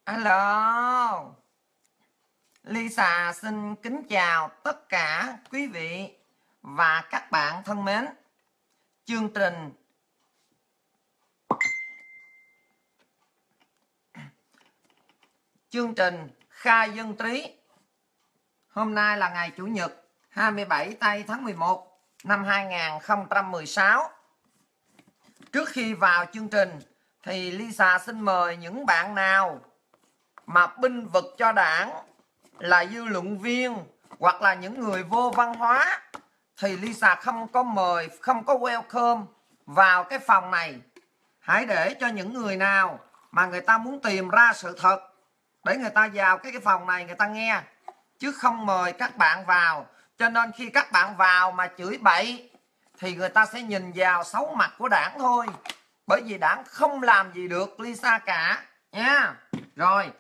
Alo, Lisa xin kính chào tất cả quý vị và các bạn thân mến. Chương trình khai dân trí hôm nay là ngày Chủ nhật 27 tây tháng 11 năm 2016. Trước khi vào chương trình thì Lisa xin mời những bạn nào mà binh vực cho đảng, là dư luận viên hoặc là những người vô văn hóa thì Lisa không có mời, không có welcome vào cái phòng này. Hãy để cho những người nào mà người ta muốn tìm ra sự thật để người ta vào cái phòng này người ta nghe, chứ không mời các bạn vào. Cho nên khi các bạn vào mà chửi bậy thì người ta sẽ nhìn vào xấu mặt của đảng thôi, bởi vì đảng không làm gì được Lisa cả nha. Rồi,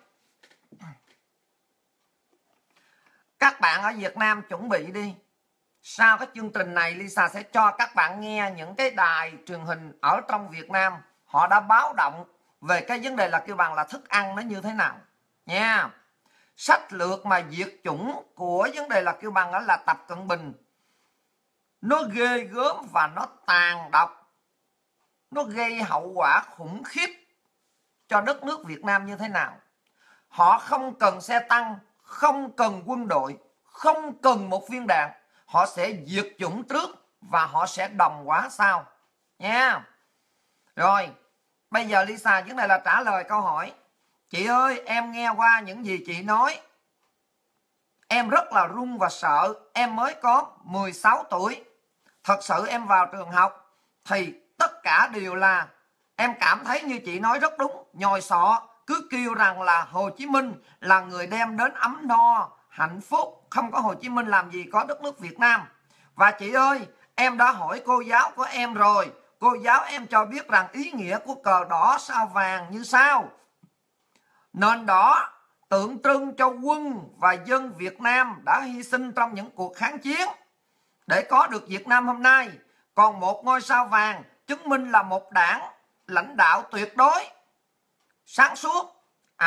các bạn ở Việt Nam chuẩn bị đi. Sau cái chương trình này Lisa sẽ cho các bạn nghe những cái đài truyền hình ở trong Việt Nam họ đã báo động về cái vấn đề là kêu bằng là thức ăn nó như thế nào nha. Sách lược mà diệt chủng của vấn đề là kêu bằng là Tập Cận Bình, nó ghê gớm và nó tàn độc, nó gây hậu quả khủng khiếp cho đất nước Việt Nam như thế nào. Họ không cần xe tăng, không cần quân đội, không cần một viên đạn, họ sẽ diệt chủng trước và họ sẽ đồng hóa sau nha. Rồi, bây giờ Lisa vấn đề là trả lời câu hỏi. Chị ơi, em nghe qua những gì chị nói, em rất là run và sợ. Em mới có 16 tuổi. Thật sự em vào trường học thì tất cả đều là em cảm thấy như chị nói rất đúng. Nhồi sọ cứ kêu rằng là Hồ Chí Minh là người đem đến ấm no, hạnh phúc. Không có Hồ Chí Minh làm gì có đất nước Việt Nam. Và chị ơi, em đã hỏi cô giáo của em rồi. Cô giáo em cho biết rằng ý nghĩa của cờ đỏ sao vàng như sau. Nền đỏ tượng trưng cho quân và dân Việt Nam đã hy sinh trong những cuộc kháng chiến để có được Việt Nam hôm nay. Còn một ngôi sao vàng chứng minh là một đảng lãnh đạo tuyệt đối sáng suốt.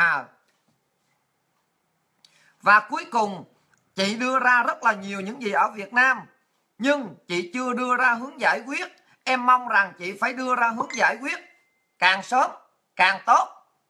Và cuối cùng chị đưa ra rất là nhiều những gì ở Việt Nam, nhưng chị chưa đưa ra hướng giải quyết. Em mong rằng chị phải đưa ra hướng giải quyết càng sớm càng tốt.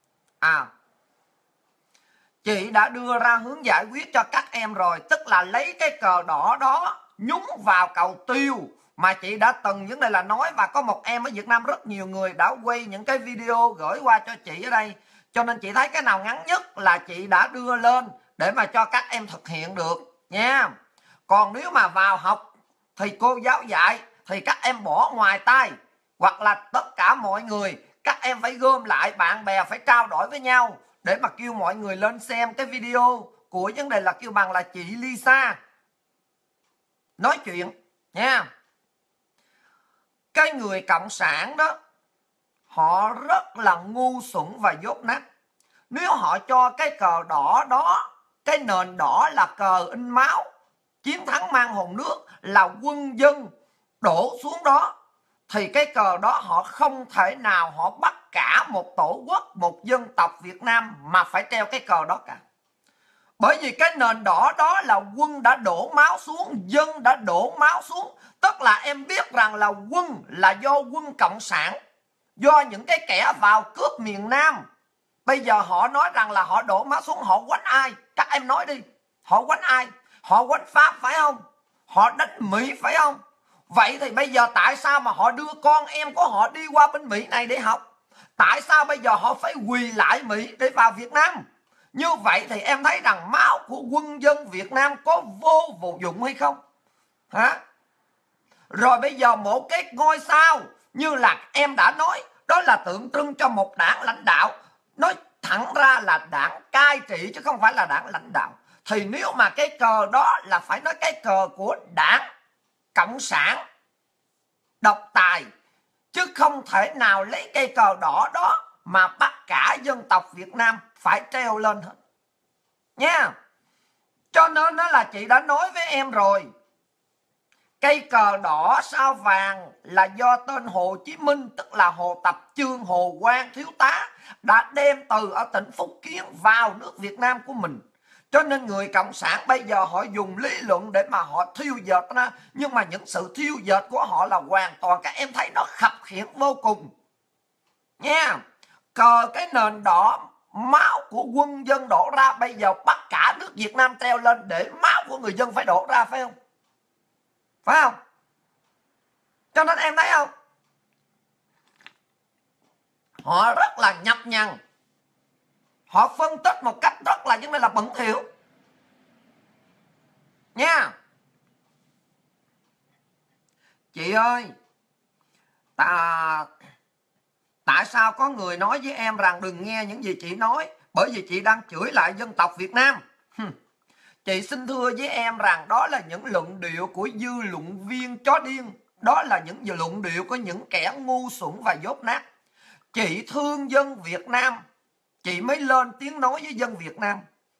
Chị đã đưa ra hướng giải quyết cho các em rồi, tức là lấy cái cờ đỏ đó nhúng vào cầu tiêu mà chị đã từng vấn đề là nói. Và có một em ở Việt Nam, rất nhiều người đã quay những cái video gửi qua cho chị ở đây, cho nên chị thấy cái nào ngắn nhất là chị đã đưa lên để mà cho các em thực hiện được nha. Còn nếu mà vào học thì cô giáo dạy thì các em bỏ ngoài tai, hoặc là tất cả mọi người các em phải gom lại, bạn bè phải trao đổi với nhau để mà kêu mọi người lên xem cái video của vấn đề là kêu bằng là chị Lisa nói chuyện nha. Cái người cộng sản đó họ rất là ngu xuẩn và dốt nát. Nếu họ cho cái cờ đỏ đó, cái nền đỏ là cờ in máu, chiến thắng mang hồn nước, là quân dân đổ xuống đó, thì cái cờ đó họ không thể nào họ bắt cả một tổ quốc, một dân tộc Việt Nam mà phải treo cái cờ đó cả. Bởi vì cái nền đỏ đó là quân đã đổ máu xuống, dân đã đổ máu xuống. Tức là em biết rằng là quân là do quân Cộng sản, do những cái kẻ vào cướp miền Nam. Bây giờ họ nói rằng là họ đổ máu xuống, họ quánh ai? Các em nói đi, họ quánh ai? Họ quánh Pháp phải không? Họ đánh Mỹ phải không? Vậy thì bây giờ tại sao mà họ đưa con em của họ đi qua bên Mỹ này để học? Tại sao bây giờ họ phải quỳ lại Mỹ để vào Việt Nam? Như vậy thì em thấy rằng máu của quân dân Việt Nam có vô dụng hay không? Rồi bây giờ một cái ngôi sao như là em đã nói, đó là tượng trưng cho một đảng lãnh đạo. Nói thẳng ra là đảng cai trị chứ không phải là đảng lãnh đạo. Thì nếu mà cái cờ đó là phải nói cái cờ của đảng Cộng sản độc tài, chứ không thể nào lấy cây cờ đỏ đó mà bắt cả dân tộc Việt Nam phải treo lên hết nha. Cho nên đó là chị đã nói với em rồi, Cây cờ đỏ sao vàng là do tên Hồ Chí Minh, tức là Hồ Tập Chương, Hồ Quang thiếu tá, đã đem từ ở tỉnh Phúc Kiến vào nước Việt Nam của mình. Cho nên người Cộng sản bây giờ họ dùng lý luận để mà họ thiêu dệt ra. Nhưng mà những sự thiêu dệt của họ là hoàn toàn, các em thấy nó khập khiễng vô cùng nha. Cờ cái nền đỏ, máu của quân dân đổ ra, bây giờ bắt cả nước Việt Nam treo lên để máu của người dân phải đổ ra, phải không? Phải không? Cho nên em thấy không, họ rất là nhập nhằng, họ phân tích một cách rất là, nhưng mà là bẩn thỉu nha. Chị ơi, tại sao có người nói với em rằng đừng nghe những gì chị nói, bởi vì chị đang chửi lại dân tộc Việt Nam. Chị xin thưa với em rằng đó là những luận điệu của dư luận viên chó điên, đó là những luận điệu của những kẻ ngu xuẩn và dốt nát. Chị thương dân Việt Nam, chị mới lên tiếng nói với dân Việt Nam.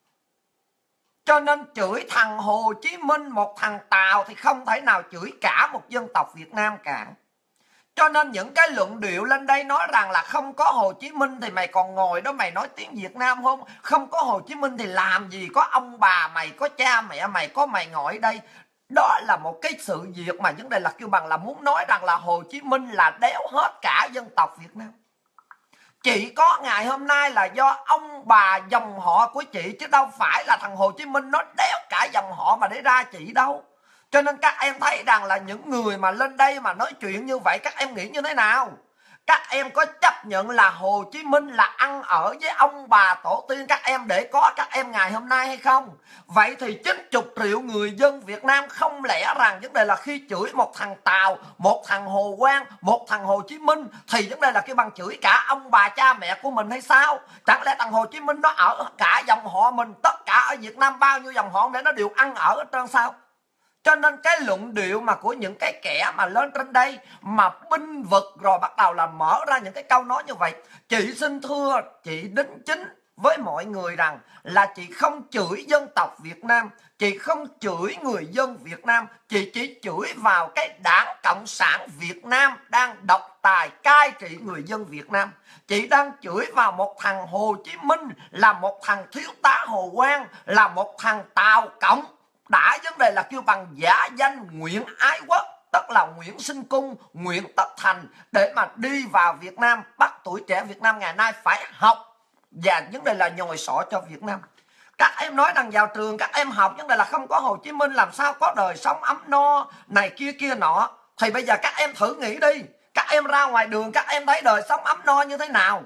Cho nên chửi thằng Hồ Chí Minh, một thằng Tàu, thì không thể nào chửi cả một dân tộc Việt Nam cả. Cho nên những cái luận điệu lên đây nói rằng là không có Hồ Chí Minh thì mày còn ngồi đó mày nói tiếng Việt Nam không? Không có Hồ Chí Minh thì làm gì có ông bà mày, có cha mẹ mày, có mày ngồi ở đây. Đó là một cái sự việc mà vấn đề là kêu bằng là muốn nói rằng là Hồ Chí Minh là đéo hết cả dân tộc Việt Nam. Chị có ngày hôm nay là do ông bà dòng họ của chị, chứ đâu phải là thằng Hồ Chí Minh nó đéo cả dòng họ mà để ra chị đâu. Cho nên các em thấy rằng là những người mà lên đây mà nói chuyện như vậy, các em nghĩ như thế nào? Các em có chấp nhận là Hồ Chí Minh là ăn ở với ông bà tổ tiên các em để có các em ngày hôm nay hay không? Vậy thì 90 triệu người dân Việt Nam không lẽ rằng vấn đề là khi chửi một thằng Tàu, một thằng Hồ Quang, một thằng Hồ Chí Minh thì vấn đề là cái bằng chửi cả ông bà cha mẹ của mình hay sao? Chẳng lẽ thằng Hồ Chí Minh nó ở cả dòng họ mình, tất cả ở Việt Nam bao nhiêu dòng họ để nó đều ăn ở hết trơn sao? Cho nên cái luận điệu mà của những cái kẻ mà lên trên đây mà binh vực rồi bắt đầu là mở ra những cái câu nói như vậy, chị xin thưa, chị đính chính với mọi người rằng là chị không chửi dân tộc Việt Nam, chị không chửi người dân Việt Nam, chị chỉ chửi vào cái Đảng Cộng sản Việt Nam đang độc tài cai trị người dân Việt Nam. Chị đang chửi vào một thằng Hồ Chí Minh, là một thằng thiếu tá Hồ Quang, là một thằng Tàu Cộng đã vấn đề là kêu bằng giả danh Nguyễn Ái Quốc, tức là Nguyễn Sinh Cung, Nguyễn Tất Thành, để mà đi vào Việt Nam, bắt tuổi trẻ Việt Nam ngày nay phải học và vấn đề là nhồi sọ cho Việt Nam. Các em nói rằng vào trường các em học vấn đề là không có Hồ Chí Minh làm sao có đời sống ấm no này kia kia nọ. Thì bây giờ các em thử nghĩ đi, các em ra ngoài đường các em thấy đời sống ấm no như thế nào?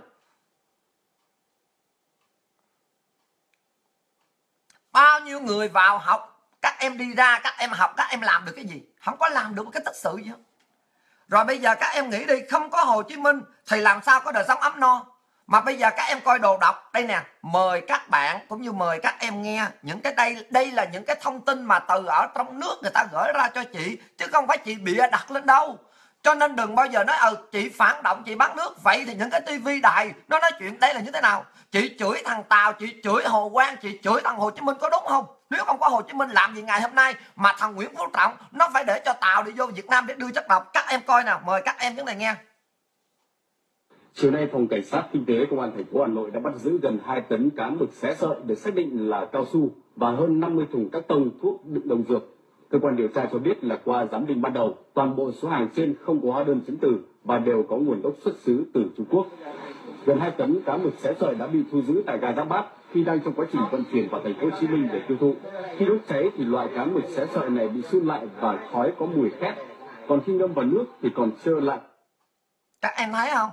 Bao nhiêu người vào học, các em đi ra các em học, các em làm được cái gì? Không có làm được một cái tích sự gì hết. Rồi bây giờ các em nghĩ đi, không có Hồ Chí Minh thì làm sao có đời sống ấm no? Mà bây giờ các em coi đồ độc đây nè, mời các bạn cũng như mời các em nghe những cái đây là những cái thông tin mà từ ở trong nước người ta gửi ra cho chị, chứ không phải chị bịa đặt lên đâu. Cho nên đừng bao giờ nói chị phản động, chị bán nước. Vậy thì những cái tivi đài nó nói chuyện đây là như thế nào? Chị chửi thằng Tàu, chị chửi Hồ Quang, chị chửi thằng Hồ Chí Minh có đúng không? Nếu không có Hồ Chí Minh làm gì ngày hôm nay mà thằng Nguyễn Phú Trọng nó phải để cho Tàu đi vô Việt Nam để đưa chất độc? Các em coi nào, mời các em những này nghe. Chiều nay, Phòng Cảnh sát Kinh tế Công an thành phố Hà Nội đã bắt giữ gần 2 tấn cá mực xé sợi được xác định là cao su và hơn 50 thùng các tông thuốc đựng đồng dược. Cơ quan điều tra cho biết là qua giám định ban đầu, toàn bộ số hàng trên không có hóa đơn chứng từ và đều có nguồn gốc xuất xứ từ Trung Quốc. Gần 2 tấn cá mực xé sợi đã bị thu giữ tại ga Giáp Bát khi đang trong quá trình vận chuyển vào thành phố Hồ Chí Minh để tiêu thụ. Khi đốt cháy thì loại cá mực xé sợi này bị sun lại và khói có mùi khét, còn khi ngâm vào nước thì còn trơ lại. Các em thấy không?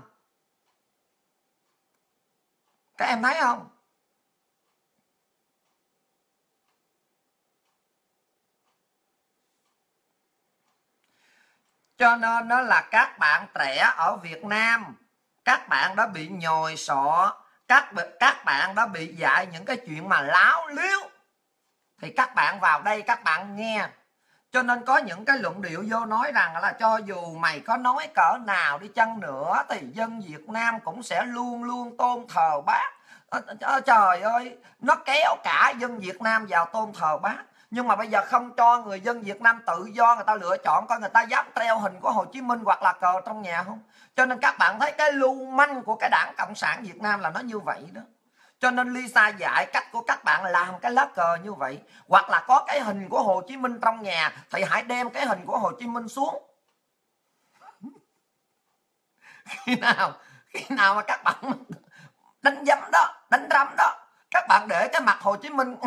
Các em thấy không? Cho nên đó là các bạn trẻ ở Việt Nam, các bạn đã bị nhồi sọ, các bạn đã bị dạy những cái chuyện mà láo liếu. Thì các bạn vào đây các bạn nghe. Cho nên có những cái luận điệu vô nói rằng là cho dù mày có nói cỡ nào đi chăng nữa thì dân Việt Nam cũng sẽ luôn luôn tôn thờ Bác. Trời ơi, nó kéo cả dân Việt Nam vào tôn thờ Bác. Nhưng mà bây giờ không cho người dân Việt Nam tự do người ta lựa chọn coi người ta dám treo hình của Hồ Chí Minh hoặc là cờ trong nhà không. Cho nên các bạn thấy cái lưu manh của cái Đảng Cộng sản Việt Nam là nó như vậy đó. Cho nên Lisa dạy cách của các bạn làm cái lá cờ như vậy. Hoặc là có cái hình của Hồ Chí Minh trong nhà thì hãy đem cái hình của Hồ Chí Minh xuống. Khi nào mà các bạn đánh giấm đó, đánh rắm đó, các bạn để cái mặt Hồ Chí Minh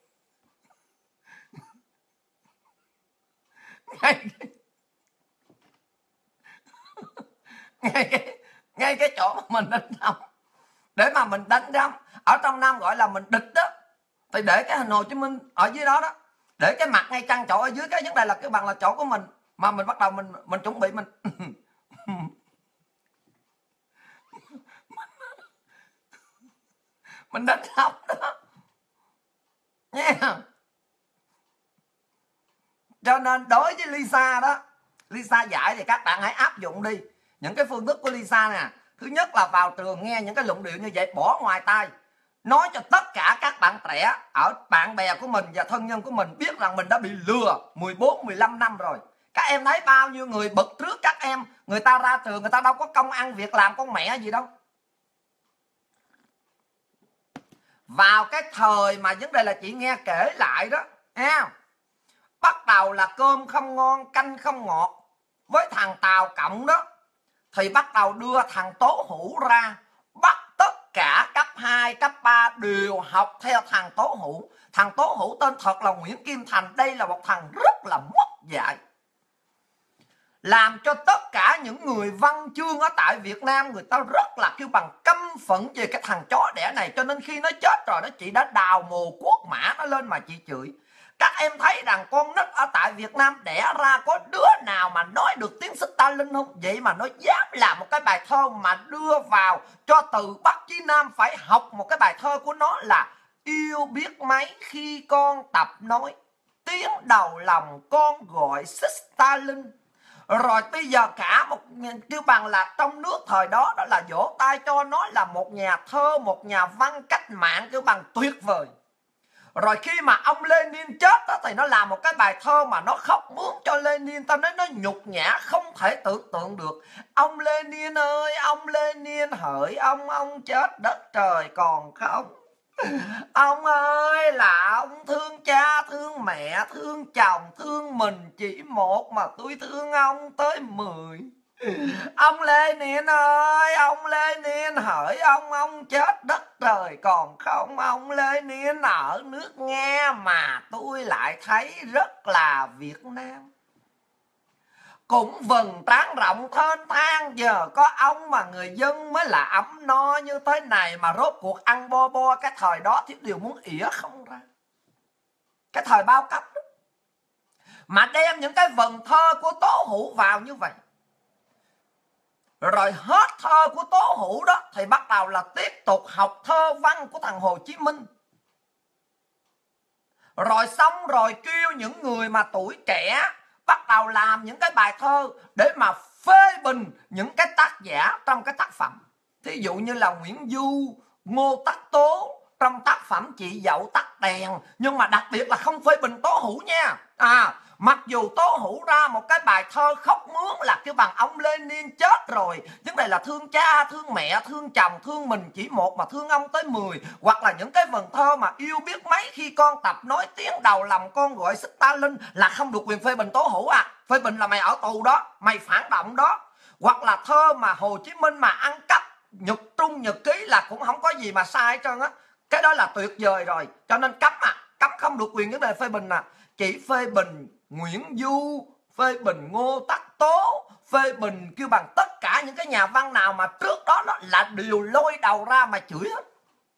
ngay cái chỗ mà mình đánh rắm, để mà mình đánh rắm. Ở trong Nam gọi là mình địch đó, thì để cái hình Hồ Chí Minh ở dưới đó đó, để cái mặt ngay căn chỗ ở dưới. Cái vấn đề là cái bằng là chỗ của mình, mà mình bắt đầu mình chuẩn bị mình đánh rắm đó nha. Cho nên đối với Lisa đó, Lisa dạy thì các bạn hãy áp dụng đi những cái phương thức của Lisa nè. Thứ nhất là vào trường nghe những cái luận điệu như vậy, bỏ ngoài tai, nói cho tất cả các bạn trẻ ở bạn bè của mình và thân nhân của mình biết rằng mình đã bị lừa 14, 15 năm rồi. Các em thấy bao nhiêu người bực trước các em, người ta ra trường người ta đâu có công ăn việc làm con mẹ gì đâu. Vào cái thời mà vấn đề là chị nghe kể lại đó ha, bắt đầu là cơm không ngon canh không ngọt với thằng Tàu Cộng đó, thì bắt đầu đưa thằng Tố Hữu ra, bắt tất cả cấp 2, cấp 3 đều học theo thằng Tố Hữu. Thằng Tố Hữu tên thật là Nguyễn Kim Thành. Đây là một thằng rất là mất dạy, làm cho tất cả những người văn chương ở tại Việt Nam người ta rất là kêu bằng căm phẫn về cái thằng chó đẻ này. Cho nên khi nó chết rồi đó, chị đã đào mồ cuốc mã nó lên mà chị chửi. Các em thấy rằng con nít ở tại Việt Nam đẻ ra có đứa nào mà nói được tiếng Stalin không? Vậy mà nó dám làm một cái bài thơ mà đưa vào cho từ Bắc chí Nam phải học một cái bài thơ của nó là yêu biết mấy khi con tập nói, tiếng đầu lòng con gọi Stalin. Rồi bây giờ cả một kêu bằng là trong nước thời đó đó là vỗ tay cho nó là một nhà thơ, một nhà văn cách mạng kêu bằng tuyệt vời. Rồi khi mà ông Lenin chết đó, thì nó làm một cái bài thơ mà nó khóc mướn cho Lenin. Tao nói nó nhục nhã không thể tưởng tượng được. Ông Lenin ơi, ông Lenin hỡi ông chết đất trời còn không. Ông ơi là ông thương cha, thương mẹ, thương chồng, thương mình chỉ một mà tôi thương ông tới 10. Ông Lenin ơi, ông Lenin hỡi ông chết đất trời còn không. Ông Lenin ở nước Nga mà tôi lại thấy rất là Việt Nam. Cũng vầng trán rộng thênh thang, giờ có ông mà người dân mới là ấm no như thế này. Mà rốt cuộc ăn bo bo cái thời đó thì đều muốn ỉa không ra. Cái thời bao cấp đó. Mà đem những cái vần thơ của Tố Hữu vào như vậy. Rồi hết thơ của Tố Hữu đó thì bắt đầu là tiếp tục học thơ văn của thằng Hồ Chí Minh. Rồi xong rồi kêu những người mà tuổi trẻ bắt đầu làm những cái bài thơ để mà phê bình những cái tác giả trong cái tác phẩm. Thí dụ như là Nguyễn Du, Ngô Tắc Tố trong tác phẩm Chị Dậu Tắt Đèn. Nhưng mà đặc biệt là không phê bình Tố Hữu nha. Mặc dù Tố Hữu ra một cái bài thơ khóc mướn là kêu bằng ông Lenin chết rồi, vấn đề là thương cha, thương mẹ, thương chồng, thương mình chỉ một mà thương ông tới 10. Hoặc là những cái vần thơ mà yêu biết mấy khi con tập nói, tiếng đầu lòng con gọi Stalin là không được quyền phê bình Tố Hữu à. Phê bình là mày ở tù đó, mày phản động đó. Hoặc là thơ mà Hồ Chí Minh mà ăn cắp nhật trung nhật ký là cũng không có gì mà sai hết trơn á. Cái đó là tuyệt vời rồi. Cho nên cấm không được quyền vấn đề phê bình chỉ phê bình Nguyễn Du, phê bình Ngô Tắc Tố, phê bình kêu bằng tất cả những cái nhà văn nào mà trước đó nó là đều lôi đầu ra mà chửi hết.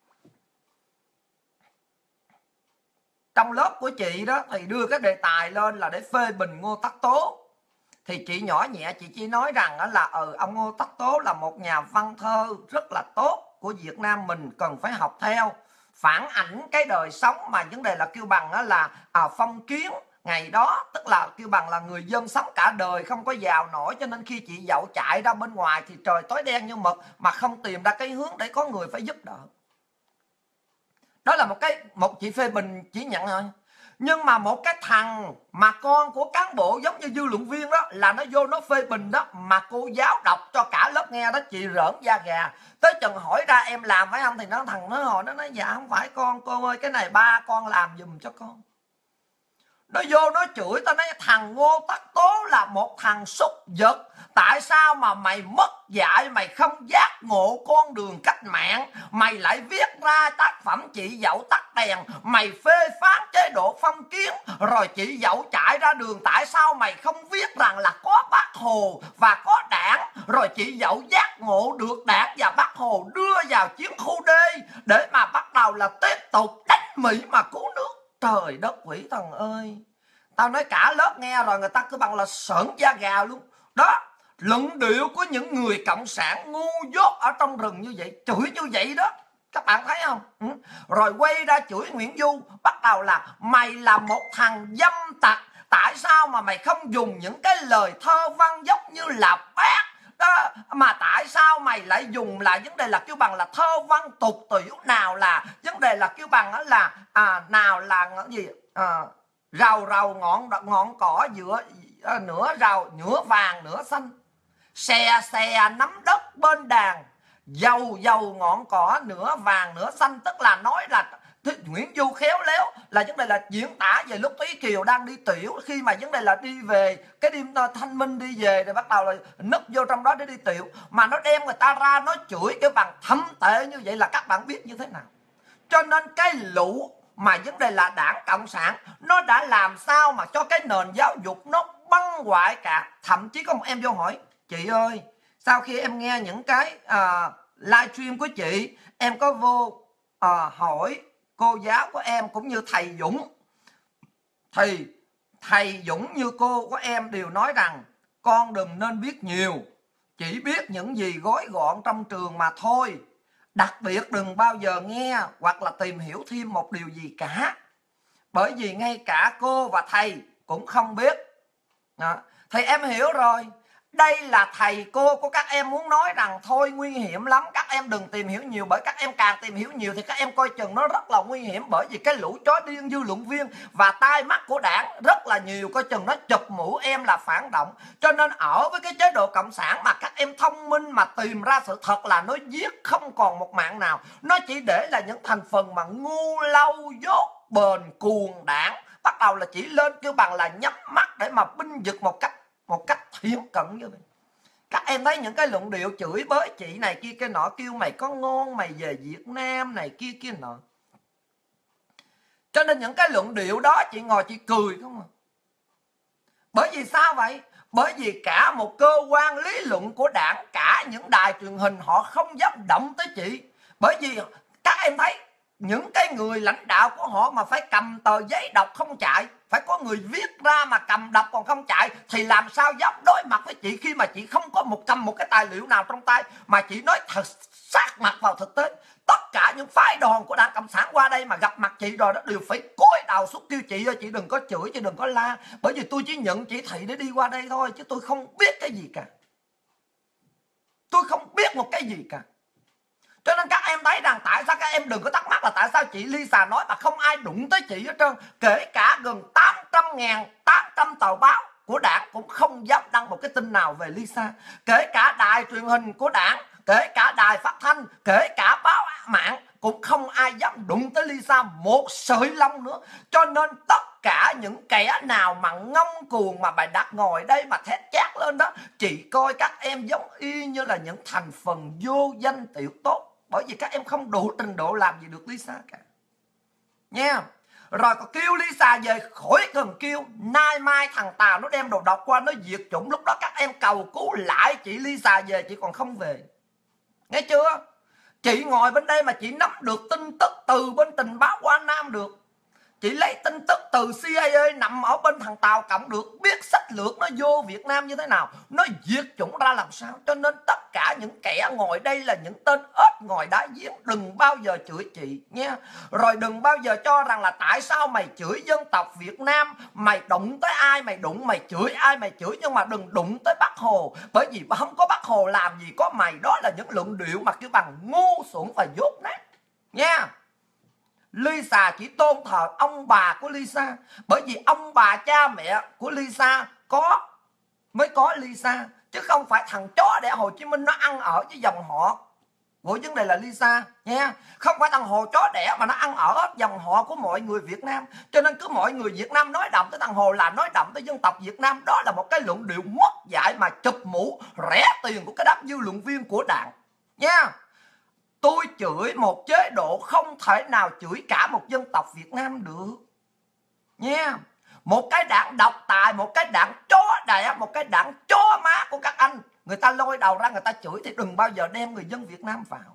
Trong lớp của chị đó thì đưa cái đề tài lên là để phê bình Ngô Tắc Tố. Thì chị nhỏ nhẹ chị chỉ nói rằng là ông Ngô Tắc Tố là một nhà văn thơ rất là tốt của Việt Nam mình cần phải học theo, phản ảnh cái đời sống mà vấn đề là kêu bằng là phong kiến ngày đó, tức là kêu bằng là người dân sống cả đời không có giàu nổi, cho nên khi chị Dậu chạy ra bên ngoài thì trời tối đen như mực mà không tìm ra cái hướng để có người phải giúp đỡ. Đó là một chị phê bình chỉ nhận thôi. Nhưng mà một cái thằng mà con của cán bộ giống như dư luận viên đó là nó vô nó phê bình đó, mà cô giáo đọc cho cả lớp nghe đó, chị rỡn da gà. Tới chừng hỏi ra em làm phải không thì nó thằng nó hỏi nó nói dạ không phải con, cô ơi cái này ba con làm giùm cho con. Nó vô nó chửi tao, nói thằng Ngô Tất Tố là một thằng súc vật. Tại sao mà mày mất dạy, mày không giác ngộ con đường cách mạng, mày lại viết ra tác phẩm Chị Dậu Tắt Đèn, mày phê phán chế độ phong kiến, rồi Chị Dậu chạy ra đường. Tại sao mày không viết rằng là có Bác Hồ và có Đảng, rồi Chị Dậu giác ngộ được Đảng và Bác Hồ đưa vào chiến khu D để mà bắt đầu là tiếp tục đánh Mỹ mà cứu nước. Trời đất quỷ thần ơi, tao nói cả lớp nghe rồi người ta cứ bằng là sởn da gà luôn. Đó, luận điệu của những người cộng sản ngu dốt ở trong rừng như vậy, chửi như vậy đó, các bạn thấy không? Rồi quay ra chửi Nguyễn Du, bắt đầu là mày là một thằng dâm tặc, tại sao mà mày không dùng những cái lời thơ văn giống như là Bác đó, mà tại sao mày lại dùng là vấn đề là kêu bằng là thơ văn tục tiểu, nào là vấn đề là kêu bằng là nào là gì rào rào ngọn cỏ giữa nửa rào nửa vàng nửa xanh, xè xè nắm đất bên đàn, dầu dầu ngọn cỏ nửa vàng nửa xanh. Tức là nói là Nguyễn Du khéo léo là vấn đề là diễn tả về lúc Thúy Kiều đang đi tiểu, khi mà vấn đề là đi về cái đêm thanh minh đi về rồi bắt đầu là núp vô trong đó để đi tiểu, mà nó đem người ta ra nó chửi cái bằng thâm tệ như vậy là các bạn biết như thế nào. Cho nên cái lũ mà vấn đề là Đảng Cộng sản nó đã làm sao mà cho cái nền giáo dục nó băng hoại cả. Thậm chí có một em vô hỏi chị ơi, sau khi em nghe những cái livestream của chị, em có vô hỏi cô giáo của em cũng như thầy Dũng, thì thầy Dũng như cô của em đều nói rằng con đừng nên biết nhiều, chỉ biết những gì gói gọn trong trường mà thôi. Đặc biệt đừng bao giờ nghe hoặc là tìm hiểu thêm một điều gì cả, bởi vì ngay cả cô và thầy cũng không biết. Thì em hiểu rồi, đây là thầy cô của các em muốn nói rằng thôi nguy hiểm lắm, các em đừng tìm hiểu nhiều, bởi các em càng tìm hiểu nhiều thì các em coi chừng nó rất là nguy hiểm, bởi vì cái lũ chó điên dư luận viên và tai mắt của Đảng rất là nhiều, coi chừng nó chụp mũ em là phản động. Cho nên ở với cái chế độ cộng sản mà các em thông minh mà tìm ra sự thật là nó giết không còn một mạng nào, nó chỉ để là những thành phần mà ngu lâu dốt bền cuồng Đảng bắt đầu là chỉ lên kêu bằng là nhắm mắt để mà binh vực một cách thiển cận như vậy. Các em thấy những cái luận điệu chửi bới chị này kia cái nọ, kêu mày có ngon mày về Việt Nam này kia kia nọ. Cho nên những cái luận điệu đó chị ngồi chị cười không à. Bởi vì sao vậy? Bởi vì cả một cơ quan lý luận của Đảng, cả những đài truyền hình họ không dám động tới chị. Bởi vì các em thấy những cái người lãnh đạo của họ mà phải cầm tờ giấy đọc không chạy, phải có người viết ra mà cầm đọc còn không chạy, thì làm sao dám đối mặt với chị khi mà chị không có cầm một cái tài liệu nào trong tay mà chị nói thật sát mặt vào thực tế. Tất cả những phái đoàn của Đảng Cộng sản qua đây mà gặp mặt chị rồi đó đều phải cúi đầu xuống kêu chị ơi, chị đừng có chửi, chị đừng có la, bởi vì tôi chỉ nhận chỉ thị để đi qua đây thôi, chứ tôi không biết cái gì cả. Tôi không biết một cái gì cả. Cho nên các em thấy rằng tại sao các em đừng có thắc mắc là tại sao chị Lisa nói mà không ai đụng tới chị hết trơn. Kể cả gần 800 tờ báo của Đảng cũng không dám đăng một cái tin nào về Lisa. Kể cả đài truyền hình của Đảng, kể cả đài phát thanh, kể cả báo mạng cũng không ai dám đụng tới Lisa một sợi lông nữa. Cho nên tất cả những kẻ nào mà ngông cuồng mà bày đặt ngồi đây mà thét chát lên đó, chị coi các em giống y như là những thành phần vô danh tiểu tốt. Bởi vì các em không đủ trình độ làm gì được Lisa cả nha. Rồi còn kêu Lisa về khỏi cần kêu, nay mai thằng Tàu nó đem đồ độc qua nó diệt chủng, lúc đó các em cầu cứu lại chị Lisa về, chị còn không về. Nghe chưa? Chị ngồi bên đây mà chị nắm được tin tức từ bên tình báo Hoa Nam được, chị lấy tin tức từ CIA nằm ở bên thằng Tàu Cộng được, biết sách lược nó vô Việt Nam như thế nào, nó diệt chủng ra làm sao. Cho nên tất cả những kẻ ngồi đây là những tên ếch ngồi đá giếng, đừng bao giờ chửi chị nha. Rồi đừng bao giờ cho rằng là tại sao mày chửi dân tộc Việt Nam, mày đụng tới ai mày đụng, mày chửi ai mày chửi, nhưng mà đừng đụng tới Bác Hồ, bởi vì không có Bác Hồ làm gì có mày. Đó là những luận điệu mà kêu bằng ngu xuẩn và dốt nát nha. Lisa chỉ tôn thờ ông bà của Lisa, bởi vì ông bà cha mẹ của Lisa mới có Lisa, chứ không phải thằng chó đẻ Hồ Chí Minh nó ăn ở với dòng họ của vấn đề là Lisa nha. Không phải thằng Hồ chó đẻ mà nó ăn ở dòng họ của mọi người Việt Nam. Cho nên cứ mọi người Việt Nam nói đậm tới thằng Hồ là nói đậm tới dân tộc Việt Nam. Đó là một cái luận điệu mất dạy mà chụp mũ rẻ tiền của cái đám dư luận viên của Đảng nha. Tôi chửi một chế độ không thể nào chửi cả một dân tộc Việt Nam được nha. Một cái đảng độc tài, một cái đảng chó đẻ, một cái đảng chó má của các anh, người ta lôi đầu ra người ta chửi thì đừng bao giờ đem người dân Việt Nam vào.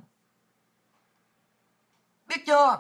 Biết chưa?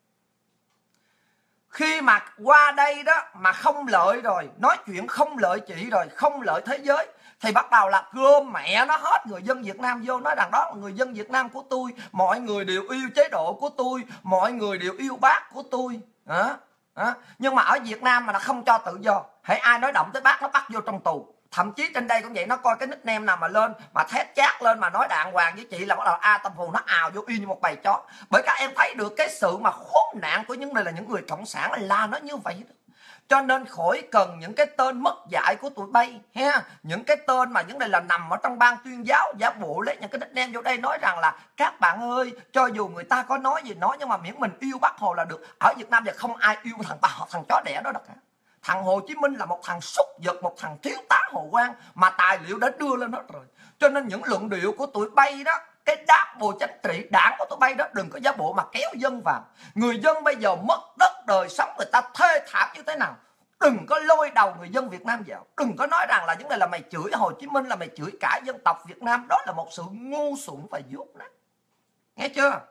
Khi mà qua đây đó mà không lợi rồi, nói chuyện không lợi chị rồi, không lợi thế giới, thì bắt đầu là gom mẹ nó hết người dân Việt Nam vô, nói rằng đó là người dân Việt Nam của tôi, mọi người đều yêu chế độ của tôi, mọi người đều yêu bác của tôi. Nhưng mà ở Việt Nam mà nó không cho tự do, hãy ai nói động tới bác nó bắt vô trong tù. Thậm chí trên đây cũng vậy, nó coi cái nickname nào mà lên mà thét chát lên mà nói đàng hoàng với chị là bắt đầu Tâm Phù nó ào vô y như một bầy chó. Bởi các em thấy được cái sự mà khốn nạn của những này là những người cộng sản là nó như vậy đó. Cho nên khỏi cần những cái tên mất dạy của tụi bay ha, những cái tên mà những này là nằm ở trong ban tuyên giáo giả bộ lấy những cái nickname vô đây nói rằng là các bạn ơi, cho dù người ta có nói gì nói nhưng mà miễn mình yêu Bác Hồ là được. Ở Việt Nam giờ không ai yêu thằng chó đẻ đó đâu cả. Thằng Hồ Chí Minh là một thằng súc vật, một thằng thiếu tá Hồ Quang mà tài liệu đã đưa lên hết rồi. Cho nên những luận điệu của tụi bay đó, cái đáp bồ chánh trị đảng của tụi bay đó, đừng có giả bộ mà kéo dân vào. Người dân bây giờ mất đất đời sống người ta thê thảm như thế nào, đừng có lôi đầu người dân Việt Nam vào. Đừng có nói rằng là vấn đề là mày chửi Hồ Chí Minh là mày chửi cả dân tộc Việt Nam. Đó là một sự ngu xuẩn và dốt nát. Nghe chưa?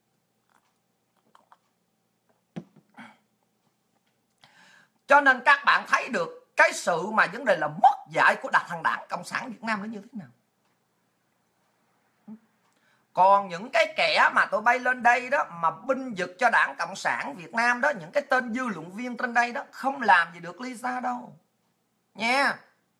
Cho nên các bạn thấy được cái sự mà vấn đề là mất dạy của thằng Đảng Cộng sản Việt Nam nó như thế nào. Còn những cái kẻ mà tụi bay lên đây đó mà binh vực cho Đảng Cộng sản Việt Nam đó, những cái tên dư luận viên trên đây đó, không làm gì được Lisa đâu nha.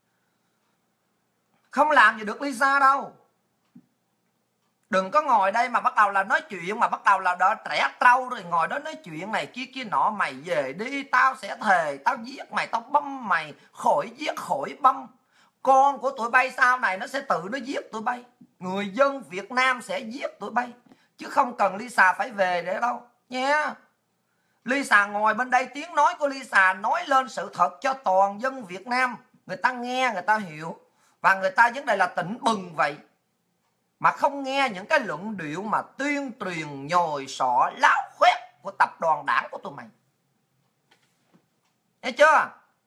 Không làm gì được Lisa đâu. Đừng có ngồi đây mà bắt đầu là nói chuyện, mà bắt đầu là đó trẻ trâu rồi ngồi đó nói chuyện này kia kia nọ. Mày về đi, tao sẽ thề tao giết mày, tao băm mày, khỏi giết khỏi băm. Con của tụi bay sau này nó sẽ tự nó giết tụi bay. Người dân Việt Nam sẽ giết tụi bay, chứ không cần Lisa phải về để đâu nha. Lisa ngồi bên đây, tiếng nói của Lisa nói lên sự thật cho toàn dân Việt Nam, người ta nghe, người ta hiểu, và người ta vấn đề là tỉnh bừng vậy. Mà không nghe những cái luận điệu mà tuyên truyền nhồi sọ láo khoét của tập đoàn đảng của tụi mày. Thấy chưa?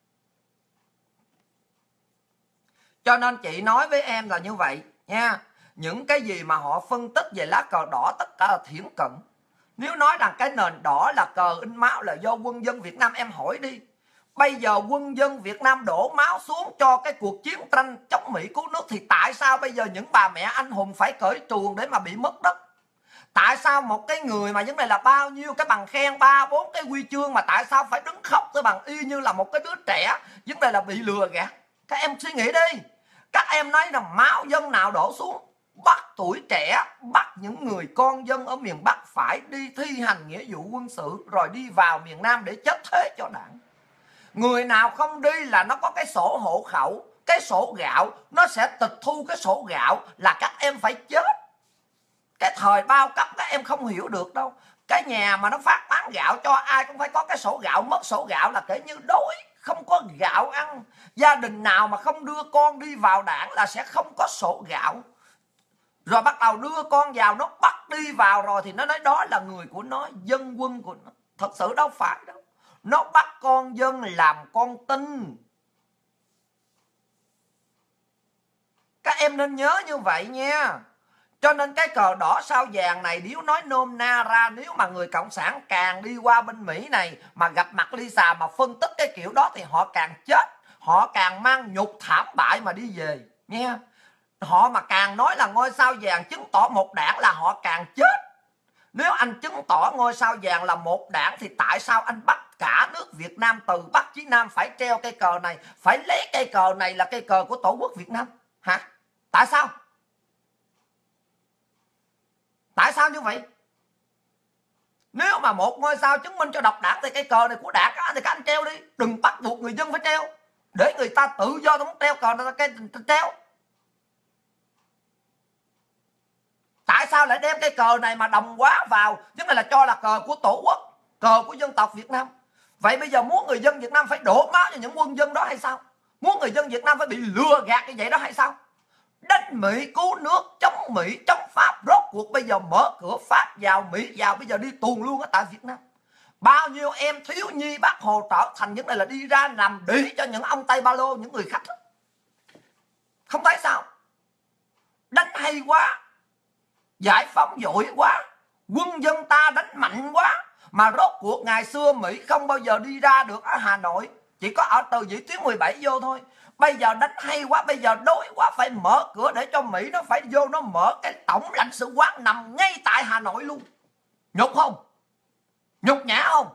Cho nên chị nói với em là như vậy nha. Những cái gì mà họ phân tích về lá cờ đỏ tất cả là thiển cận. Nếu nói rằng cái nền đỏ là cờ in máu là do quân dân Việt Nam, em hỏi đi. Bây giờ quân dân Việt Nam đổ máu xuống cho cái cuộc chiến tranh chống Mỹ cứu nước, thì tại sao bây giờ những bà mẹ anh hùng phải cởi truồng để mà bị mất đất? Tại sao một cái người mà vấn đề là bao nhiêu cái bằng khen, 3-4 cái huy chương, mà tại sao phải đứng khóc tới bằng y như là một cái đứa trẻ vấn đề là bị lừa gạt? Các em suy nghĩ đi. Các em nói là máu dân nào đổ xuống? Bắt tuổi trẻ, bắt những người con dân ở miền Bắc phải đi thi hành nghĩa vụ quân sự, rồi đi vào miền Nam để chết thế cho đảng. Người nào không đi là nó có cái sổ hộ khẩu, cái sổ gạo, nó sẽ tịch thu cái sổ gạo là các em phải chết. Cái thời bao cấp các em không hiểu được đâu. Cái nhà mà nó phát bán gạo cho ai cũng phải có cái sổ gạo, mất sổ gạo là kể như đói, không có gạo ăn. Gia đình nào mà không đưa con đi vào đảng là sẽ không có sổ gạo. Rồi bắt đầu đưa con vào, nó bắt đi vào rồi thì nó nói đó là người của nó, dân quân của nó. Thật sự đâu phải đâu. Nó bắt con dân làm con tin. Các em nên nhớ như vậy nha. Cho nên cái cờ đỏ sao vàng này, nếu nói nôm na ra, nếu mà người Cộng sản càng đi qua bên Mỹ này mà gặp mặt Lisa mà phân tích cái kiểu đó thì họ càng chết. Họ càng mang nhục thảm bại mà đi về nha. Họ mà càng nói là ngôi sao vàng chứng tỏ một đảng là họ càng chết. Nếu anh chứng tỏ ngôi sao vàng là một đảng thì tại sao anh bắt cả nước Việt Nam từ Bắc chí Nam phải treo cây cờ này, phải lấy cây cờ này là cây cờ của Tổ quốc Việt Nam? Hả? Tại sao? Tại sao như vậy? Nếu mà một ngôi sao chứng minh cho độc đảng thì cây cờ này của đảng thì các anh treo đi. Đừng bắt buộc người dân phải treo. Để người ta tự do muốn treo cờ người ta treo. Tại sao lại đem cây cờ này mà đồng hóa vào, tức là cho là cờ của Tổ quốc, cờ của dân tộc Việt Nam? Vậy bây giờ muốn người dân Việt Nam phải đổ máu cho những quân dân đó hay sao? Muốn người dân Việt Nam phải bị lừa gạt như vậy đó hay sao? Đánh Mỹ, cứu nước, chống Mỹ, chống Pháp, rốt cuộc bây giờ mở cửa Pháp vào, Mỹ vào, bây giờ đi tuồn luôn ở tại Việt Nam. Bao nhiêu em thiếu nhi Bác Hồ trở thành những này là đi ra nằm đĩ cho những ông Tây Ba Lô, những người khách. Không thấy sao? Đánh hay quá, giải phóng giỏi quá, quân dân ta đánh mạnh quá. Mà rốt cuộc ngày xưa Mỹ không bao giờ đi ra được ở Hà Nội, chỉ có ở từ vĩ tuyến 17 vô thôi. Bây giờ đánh hay quá, bây giờ đối quá, phải mở cửa để cho Mỹ nó phải vô, nó mở cái tổng lãnh sự quán nằm ngay tại Hà Nội luôn. Nhục không? Nhục nhã không?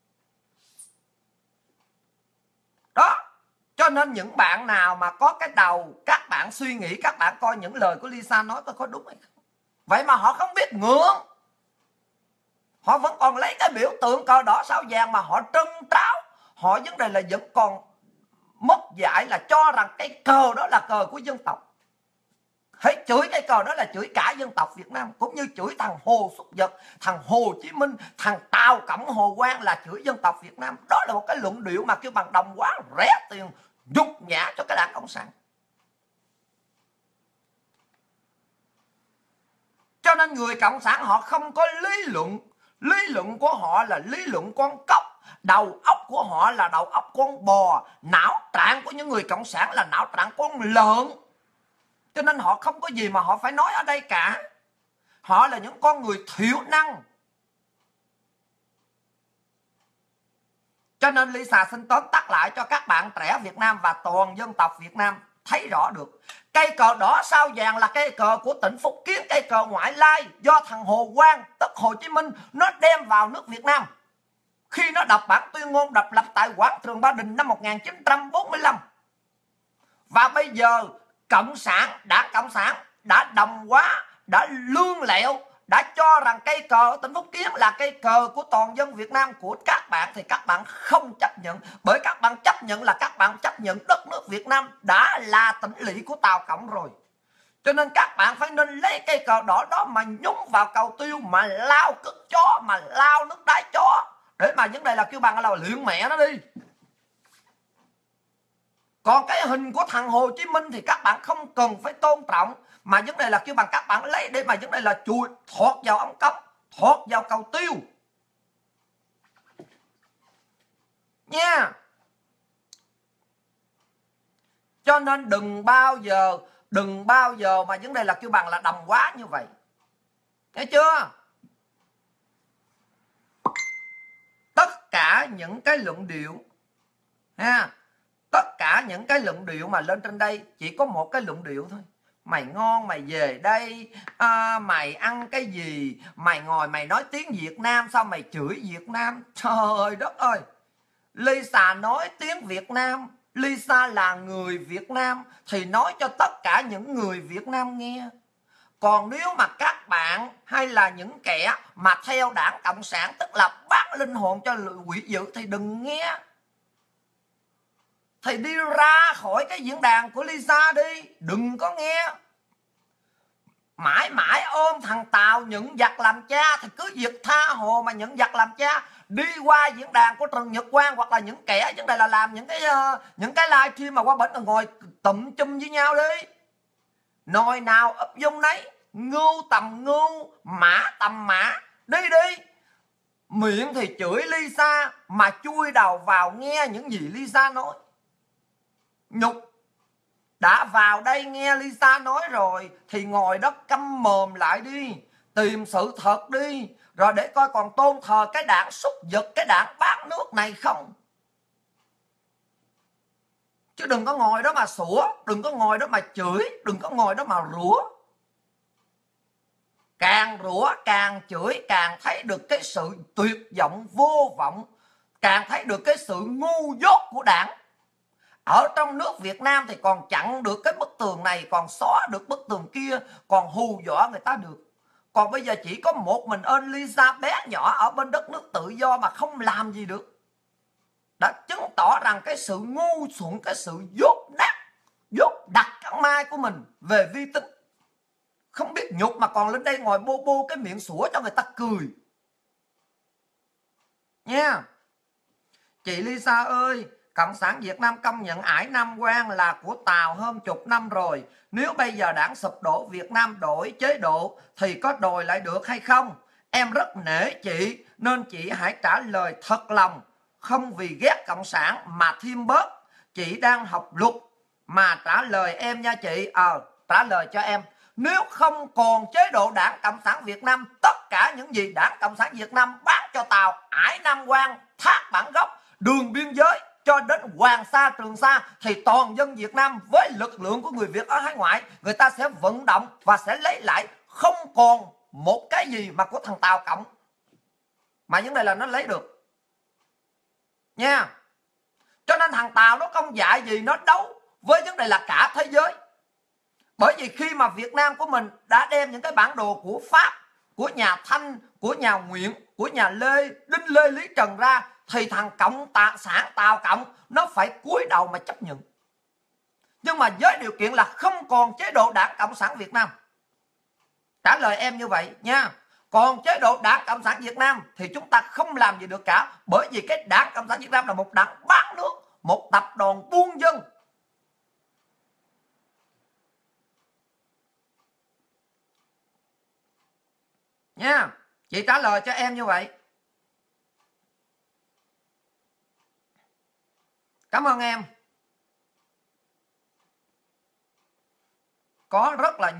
Đó. Cho nên những bạn nào mà có cái đầu, các bạn suy nghĩ, các bạn coi những lời của Lisa nói có đúng hay không. Vậy mà họ không biết ngưỡng. Họ vẫn còn lấy cái biểu tượng cờ đỏ sao vàng mà họ trân tráo. Họ vấn đề là vẫn còn mất dạy là cho rằng cái cờ đó là cờ của dân tộc. Hãy chửi cái cờ đó là chửi cả dân tộc Việt Nam. Cũng như chửi thằng Hồ Xuất Vật, thằng Hồ Chí Minh, thằng Tào Cẩm Hồ Quang là chửi dân tộc Việt Nam. Đó là một cái luận điệu mà kêu bằng đồng hóa, rẻ tiền, nhục nhã cho cái đảng Cộng sản. Cho nên người Cộng sản họ không có lý luận. Lý luận của họ là lý luận con cóc. Đầu óc của họ là đầu óc con bò. Não trạng của những người Cộng sản là não trạng con lợn. Cho nên họ không có gì mà họ phải nói ở đây cả. Họ là những con người thiểu năng. Cho nên Lisa xin tóm tắt lại cho các bạn trẻ Việt Nam và toàn dân tộc Việt Nam thấy rõ được. Cây cờ đỏ sao vàng là cây cờ của tỉnh Phúc Kiến, cây cờ ngoại lai do thằng Hồ Quang, tức Hồ Chí Minh, nó đem vào nước Việt Nam. Khi nó đọc bản tuyên ngôn độc lập tại quảng trường Ba Đình năm 1945. Và bây giờ Cộng sản, Đảng Cộng sản đã đồng hóa, đã lương lẹo, đã cho rằng cây cờ ở tỉnh Phúc Kiến là cây cờ của toàn dân Việt Nam, của các bạn, thì các bạn không chấp nhận. Bởi các bạn chấp nhận là các bạn chấp nhận đất nước Việt Nam đã là tỉnh lỵ của Tàu Cộng rồi. Cho nên các bạn phải nên lấy cây cờ đỏ đó mà nhúng vào cầu tiêu, mà lao cứt chó, mà lao nước đáy chó, để mà vấn đề là kêu bằng là luyện mẹ nó đi. Còn cái hình của thằng Hồ Chí Minh thì các bạn không cần phải tôn trọng, mà vấn đề là kêu bằng các bạn lấy để mà vấn đề là chùi thọt vào ống cống, thọt vào cầu tiêu nha. Cho nên đừng bao giờ mà vấn đề là kêu bằng là đồng hóa như vậy, nghe chưa? Tất cả những cái luận điệu ha, tất cả những cái luận điệu mà lên trên đây chỉ có một cái luận điệu thôi. Mày ngon mày về đây, mày ăn cái gì, mày ngồi mày nói tiếng Việt Nam, sao mày chửi Việt Nam? Trời đất ơi, Lisa nói tiếng Việt Nam, Lisa là người Việt Nam thì nói cho tất cả những người Việt Nam nghe. Còn nếu mà các bạn hay là những kẻ mà theo Đảng Cộng sản, tức là bán linh hồn cho quỷ dữ, thì đừng nghe. Thì đi ra khỏi cái diễn đàn của Lisa đi, đừng có nghe. Mãi mãi ôm thằng Tàu nhận giặc làm cha thì cứ việc tha hồ mà nhận giặc làm cha. Đi qua diễn đàn của Trần Nhật Quang hoặc là những kẻ vấn đề là làm những cái live stream mà qua bển là ngồi tụm chum với nhau đi. Nồi nào ấp dung đấy, ngưu tầm ngưu, mã tầm mã, đi đi. Miệng thì chửi Lisa mà chui đầu vào nghe những gì Lisa nói. Nhục. Đã vào đây nghe Lisa nói rồi thì ngồi đó câm mồm lại đi, tìm sự thật đi, rồi để coi còn tôn thờ cái đảng súc vật, cái đảng bán nước này không. Chứ đừng có ngồi đó mà sủa, đừng có ngồi đó mà chửi, đừng có ngồi đó mà rủa. Càng rủa càng chửi càng thấy được cái sự tuyệt vọng vô vọng, càng thấy được cái sự ngu dốt của đảng. Ở trong nước Việt Nam thì còn chặn được cái bức tường này, còn xóa được bức tường kia, còn hù dọa người ta được. Còn bây giờ chỉ có một mình ơn Lisa bé nhỏ ở bên đất nước tự do mà không làm gì được, đã chứng tỏ rằng cái sự ngu xuẩn, cái sự dốt nát, dốt đặt cẳng mai của mình về vi tính. Không biết nhục mà còn lên đây ngồi bô bô cái miệng sủa cho người ta cười nha. Chị Lisa ơi, Cộng sản Việt Nam công nhận ải Nam Quang là của Tàu hơn chục năm rồi. Nếu bây giờ đảng sụp đổ, Việt Nam đổi chế độ thì có đòi lại được hay không? Em rất nể chị nên chị hãy trả lời thật lòng, không vì ghét Cộng sản mà thêm bớt. Chị đang học luật mà trả lời em nha chị. Trả lời cho em. Nếu không còn chế độ đảng Cộng sản Việt Nam, tất cả những gì đảng Cộng sản Việt Nam bán cho Tàu, ải Nam Quang, thác bản gốc, đường biên giới cho đến Hoàng Sa, Trường Sa, thì toàn dân Việt Nam với lực lượng của người Việt ở hải ngoại, người ta sẽ vận động và sẽ lấy lại. Không còn một cái gì mà của thằng Tàu Cộng mà vấn đề là nó lấy được nha. Cho nên thằng Tàu nó không dạy gì, nó đấu với vấn đề là cả thế giới. Bởi vì khi mà Việt Nam của mình đã đem những cái bản đồ của Pháp, của nhà Thanh, của nhà Nguyễn, của nhà Đinh Lê Lý Trần ra, thì thằng Cộng sản Tàu Cộng nó phải cúi đầu mà chấp nhận. Nhưng mà với điều kiện là không còn chế độ đảng Cộng sản Việt Nam. Trả lời em như vậy nha. Còn chế độ đảng Cộng sản Việt Nam thì chúng ta không làm gì được cả. Bởi vì cái đảng Cộng sản Việt Nam là một đảng bán nước, một tập đoàn buôn dân. Nha, chị trả lời cho em như vậy. Cảm ơn em. Có rất là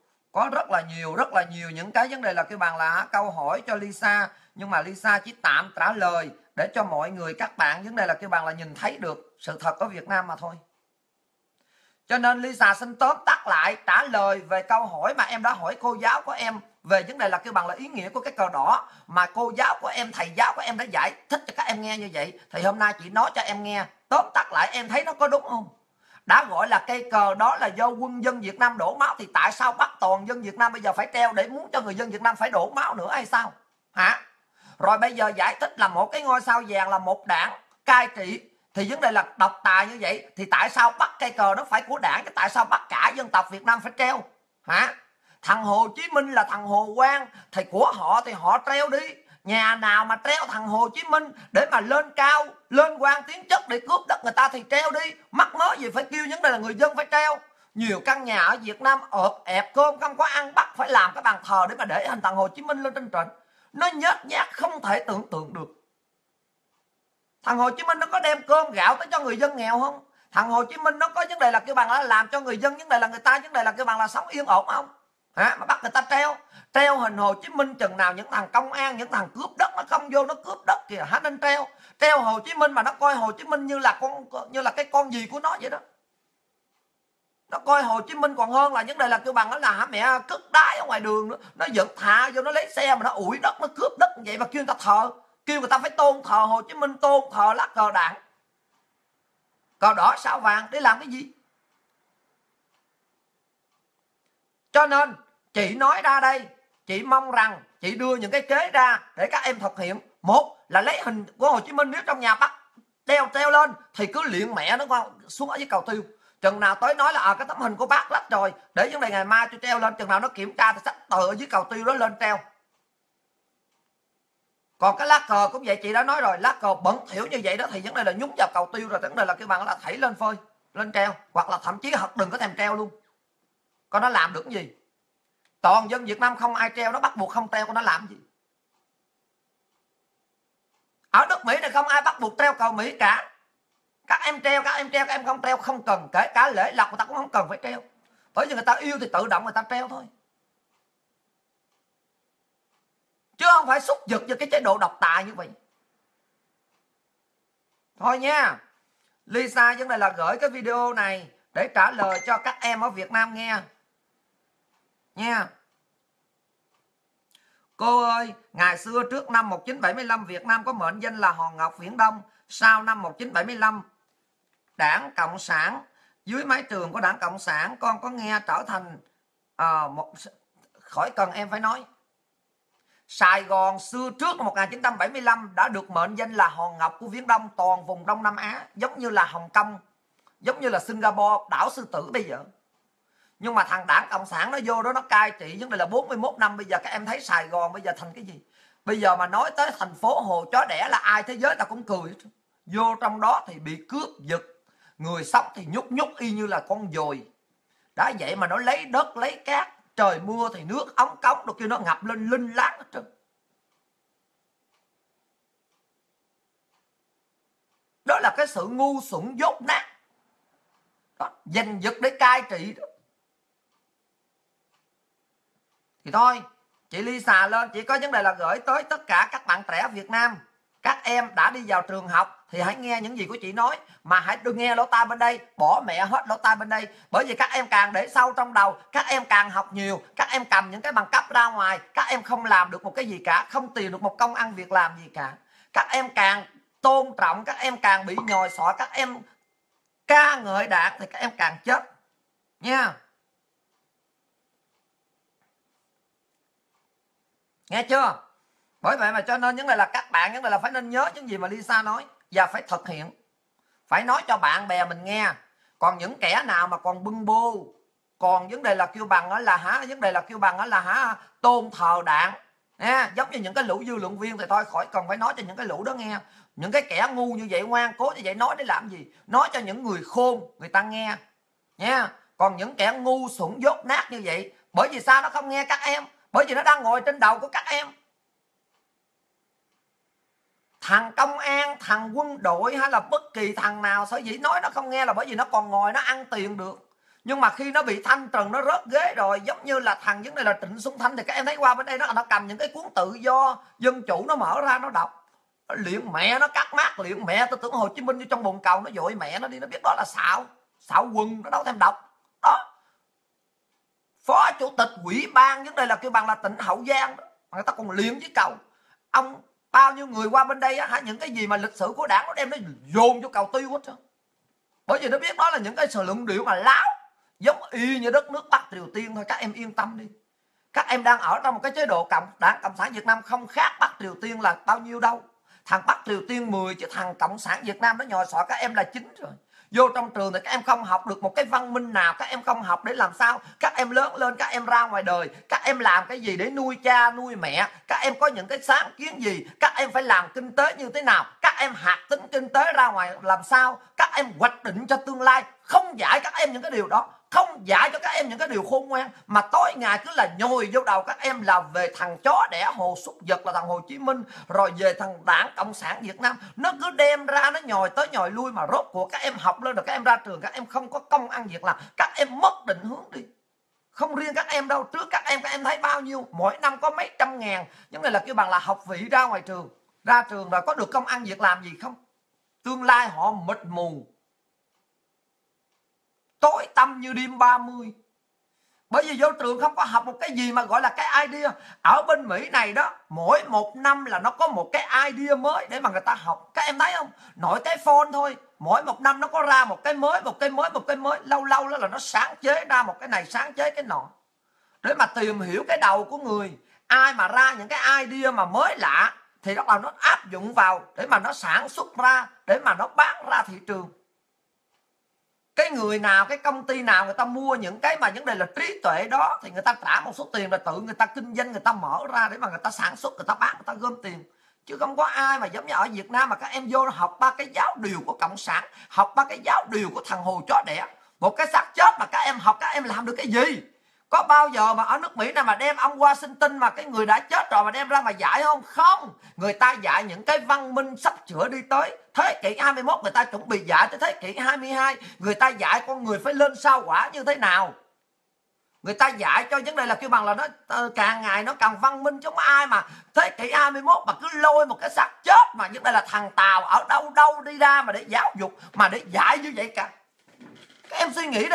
nhiều những cái vấn đề là kêu bằng là câu hỏi cho Lisa, nhưng mà Lisa chỉ tạm trả lời để cho mọi người, các bạn vấn đề là kêu bằng là nhìn thấy được sự thật của Việt Nam mà thôi. Cho nên Lisa xin tóm tắt lại trả lời về câu hỏi mà em đã hỏi cô giáo của em về vấn đề là kêu bằng là ý nghĩa của cái cờ đỏ, mà cô giáo của em, thầy giáo của em đã giải thích cho các em nghe như vậy. Thì hôm nay chị nói cho em nghe, tóm tắt lại em thấy nó có đúng không? Đã gọi là cây cờ đó là do quân dân Việt Nam đổ máu, thì tại sao bắt toàn dân Việt Nam bây giờ phải treo để muốn cho người dân Việt Nam phải đổ máu nữa hay sao? Hả? Rồi bây giờ giải thích là một cái ngôi sao vàng là một đảng cai trị, thì vấn đề là độc tài như vậy, thì tại sao bắt cây cờ đó phải của đảng, chứ tại sao bắt cả dân tộc Việt Nam phải treo? Hả? Thằng Hồ Chí Minh là thằng Hồ Quang thì của họ thì họ treo đi. Nhà nào mà treo thằng Hồ Chí Minh để mà lên cao, lên quan tiến chức để cướp đất người ta thì treo đi. Mắc mớ gì phải kêu vấn đề là người dân phải treo. Nhiều căn nhà ở Việt Nam ợp ẹp cơm không có ăn, bắt phải làm cái bàn thờ để mà để hình thằng Hồ Chí Minh lên trên trần. Nó nhếch nhác không thể tưởng tượng được. Thằng Hồ Chí Minh nó có đem cơm gạo tới cho người dân nghèo không? Thằng Hồ Chí Minh nó có vấn đề là kêu bằng là làm cho người dân, vấn đề là người ta vấn đề là kêu bằng là sống yên ổn không? Hả? Mà bắt người ta treo hình Hồ Chí Minh chừng nào những thằng công an, những thằng cướp đất nó không vô nó cướp đất kìa, hả? Nên treo Hồ Chí Minh mà nó coi Hồ Chí Minh như là cái con gì của nó vậy đó. Nó coi Hồ Chí Minh còn hơn là vấn đề là kêu bằng nó là hả mẹ cất đái ở ngoài đường nữa. Nó giật thả vô, nó lấy xe mà nó ủi đất, nó cướp đất như vậy mà kêu người ta thờ, kêu người ta phải tôn thờ Hồ Chí Minh, tôn thờ lá cờ đảng, cờ đỏ sao vàng để làm cái gì? Cho nên chị nói ra đây, chị mong rằng chị đưa những cái kế ra để các em thực hiện. Một là lấy hình của Hồ Chí Minh, nếu trong nhà bắt treo lên thì cứ liệng mẹ nó qua xuống ở dưới cầu tiêu. Chừng nào tới nói là cái tấm hình của bác lách rồi, để vấn đề ngày mai tôi treo lên, chừng nào nó kiểm tra thì xách tờ ở dưới cầu tiêu đó lên treo. Còn cái lá cờ cũng vậy, chị đã nói rồi, lá cờ bẩn thỉu như vậy đó thì vấn đề là nhúng vào cầu tiêu rồi, vấn đề là cái bằng là thảy lên phơi, lên treo, hoặc là thậm chí đừng có thèm treo luôn. Con nó làm được cái gì? Toàn dân Việt Nam không ai treo, nó bắt buộc không treo, con nó làm gì? Ở nước Mỹ này không ai bắt buộc treo cờ Mỹ cả. Các em treo, các em không treo không cần, kể cả lễ lộc người ta cũng không cần phải treo. Bởi vì người ta yêu thì tự động người ta treo thôi. Chứ không phải xúc giật cho cái chế độ độc tài như vậy. Thôi nha. Lisa vấn đề là gửi cái video này để trả lời cho các em ở Việt Nam nghe nha. Cô ơi, ngày xưa trước năm 1975 Việt Nam có mệnh danh là Hòn Ngọc Viễn Đông. Sau năm 1975 Đảng Cộng sản, dưới mái trường của Đảng Cộng sản, con có nghe trở thành khỏi cần em phải nói. Sài Gòn xưa trước năm 1975 đã được mệnh danh là hòn ngọc của Viễn Đông, toàn vùng Đông Nam Á, giống như là Hồng Kông, giống như là Singapore, đảo Sư Tử bây giờ. Nhưng mà thằng Đảng Cộng sản nó vô đó nó cai trị vấn đề là 41 năm. Bây giờ các em thấy Sài Gòn bây giờ thành cái gì? Bây giờ mà nói tới thành phố hồ chó đẻ là ai thế giới ta cũng cười. Vô trong đó thì bị cướp giật, người sống thì nhúc nhúc y như là con dồi. Đã vậy mà nó lấy đất lấy cát, trời mưa thì nước ống cống đồ kia nó ngập lên linh láng hết trơn. Đó là cái sự ngu xuẩn dốt nát đó, giành giật để cai trị đó. Thì thôi, chị Lisa lên, chị có vấn đề là gửi tới tất cả các bạn trẻ Việt Nam. Các em đã đi vào trường học thì hãy nghe những gì của chị nói, mà hãy đừng nghe lỗ tai bên đây, bỏ mẹ hết lỗ tai bên đây. Bởi vì các em càng để sâu trong đầu, các em càng học nhiều, các em cầm những cái bằng cấp ra ngoài, các em không làm được một cái gì cả, không tìm được một công ăn việc làm gì cả. Các em càng tôn trọng, các em càng bị nhồi sọ, các em ca ngợi Đảng thì các em càng chết nha. Nghe chưa? Bởi vậy mà cho nên những này là các bạn những này là phải nên nhớ những gì mà Lisa nói và phải thực hiện, phải nói cho bạn bè mình nghe. Còn những kẻ nào mà còn bưng bô, còn vấn đề là kêu bằng đó là vấn đề là kêu bằng đó là tôn thờ Đảng nha, giống như những cái lũ dư luận viên thì thôi khỏi cần phải nói cho những cái lũ đó nghe. Những cái kẻ ngu như vậy, ngoan cố như vậy nói để làm gì? Nói cho những người khôn người ta nghe nha. Còn những kẻ ngu xuẩn dốt nát như vậy, bởi vì sao nó không nghe các em? Bởi vì nó đang ngồi trên đầu của các em. Thằng công an, thằng quân đội hay là bất kỳ thằng nào sở dĩ nói nó không nghe là bởi vì nó còn ngồi nó ăn tiền được. Nhưng mà khi nó bị thanh trừng, nó rớt ghế rồi, giống như là thằng vấn đề là Trịnh Xuân Thanh, thì các em thấy qua bên đây nó cầm những cái cuốn tự do dân chủ nó mở ra nó đọc, liệng mẹ nó cắt mát, liệng mẹ tôi tưởng Hồ Chí Minh như trong bồn cầu, nó dội mẹ nó đi, nó biết đó là xạo quần, nó đâu thèm đọc đó. Phó chủ tịch ủy ban vấn đề là kêu bằng là tỉnh Hậu Giang đó, người ta còn liệng với cầu. Ông bao nhiêu người qua bên đây á, những cái gì mà lịch sử của Đảng nó đem nó dồn cho cầu tiêu hết trơn. Bởi vì nó biết đó là những cái sự luận điệu mà láo, giống y như đất nước Bắc Triều Tiên thôi. Các em yên tâm đi, các em đang ở trong một cái chế độ Đảng Cộng sản Việt Nam không khác Bắc Triều Tiên là bao nhiêu đâu. Thằng Bắc Triều Tiên 10 chứ thằng Cộng sản Việt Nam nó nhồi sọ các em là 9 rồi. Vô trong trường thì các em không học được một cái văn minh nào, các em không học để làm sao các em lớn lên, các em ra ngoài đời, các em làm cái gì để nuôi cha nuôi mẹ, các em có những cái sáng kiến gì, các em phải làm kinh tế như thế nào, các em hạt tính kinh tế ra ngoài làm sao, các em hoạch định cho tương lai. Không dạy các em những cái điều đó, không dạy cho các em những cái điều khôn ngoan, mà tối ngày cứ là nhồi vô đầu các em là về thằng chó đẻ Hồ Súc Vật là thằng Hồ Chí Minh, rồi về thằng Đảng Cộng sản Việt Nam. Nó cứ đem ra nó nhồi tới nhồi lui, mà rốt cuộc các em học lên rồi các em ra trường các em không có công ăn việc làm, các em mất định hướng đi. Không riêng các em đâu, trước các em thấy bao nhiêu, mỗi năm có mấy trăm ngàn, những này là kêu bằng là học vị ra ngoài trường, ra trường rồi có được công ăn việc làm gì không? Tương lai họ mịt mù, tối tăm như đêm 30. Bởi vì vô trường không có học một cái gì mà gọi là cái idea. Ở bên Mỹ này đó, mỗi một năm là nó có một cái idea mới để mà người ta học. Các em thấy không? Nội cái phone thôi, mỗi một năm nó có ra một cái mới, một cái mới, một cái mới. Lâu lâu đó là nó sáng chế ra một cái này, sáng chế cái nọ, để mà tìm hiểu cái đầu của người. Ai mà ra những cái idea mà mới lạ thì đó là nó áp dụng vào để mà nó sản xuất ra, để mà nó bán ra thị trường. Cái người nào, cái công ty nào người ta mua những cái mà vấn đề là trí tuệ đó thì người ta trả một số tiền rồi tự người ta kinh doanh, người ta mở ra để mà người ta sản xuất, người ta bán, người ta gom tiền. Chứ không có ai mà giống như ở Việt Nam mà các em vô học ba cái giáo điều của Cộng sản, học ba cái giáo điều của thằng Hồ chó đẻ, một cái xác chết mà các em học các em làm được cái gì? Có bao giờ mà ở nước Mỹ này mà đem ông Washington mà cái người đã chết rồi mà đem ra mà dạy không? Không. Người ta dạy những cái văn minh sắp sửa đi tới thế kỷ 21, người ta chuẩn bị dạy tới thế kỷ 22. Người ta dạy con người phải lên sao hỏa như thế nào. Người ta dạy cho vấn đề là kêu bằng là nó càng ngày nó càng văn minh, chứ không ai mà thế kỷ 21 mà cứ lôi một cái xác chết mà vấn đề là thằng Tàu ở đâu đâu đi ra mà để giáo dục, mà để dạy như vậy cả. Các em suy nghĩ đi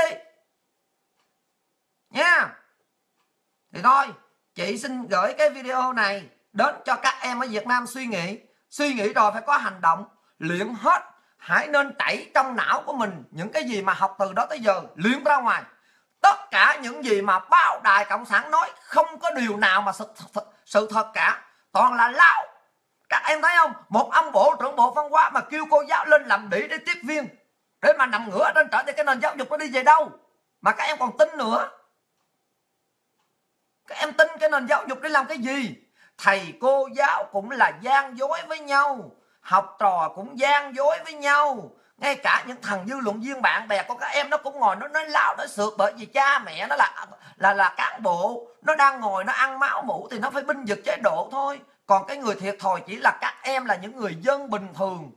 nha. Thì thôi, chị xin gửi cái video này đến cho các em ở Việt Nam suy nghĩ rồi phải có hành động, luyện hết. Hãy nên tẩy trong não của mình những cái gì mà học từ đó tới giờ, luyện ra ngoài. Tất cả những gì mà báo đài Cộng sản nói không có điều nào mà sự thật cả. toàn là láo. Các em thấy không? Một ông bộ trưởng bộ văn hóa mà kêu cô giáo lên làm đĩ để tiếp viên, để mà nằm ngửa trên trở thì cái nền giáo dục nó đi về đâu mà các em còn tin nữa? Các em tin cái nền giáo dục để làm cái gì? Thầy cô giáo cũng là gian dối với nhau, học trò cũng gian dối với nhau, ngay cả những thằng dư luận viên bạn bè của các em nó cũng ngồi nó nói láo nói sượt, bởi vì cha mẹ nó là cán bộ, nó đang ngồi nó ăn máu mủ thì nó phải binh vực chế độ thôi. Còn cái người thiệt thòi chỉ là các em, là những người dân bình thường.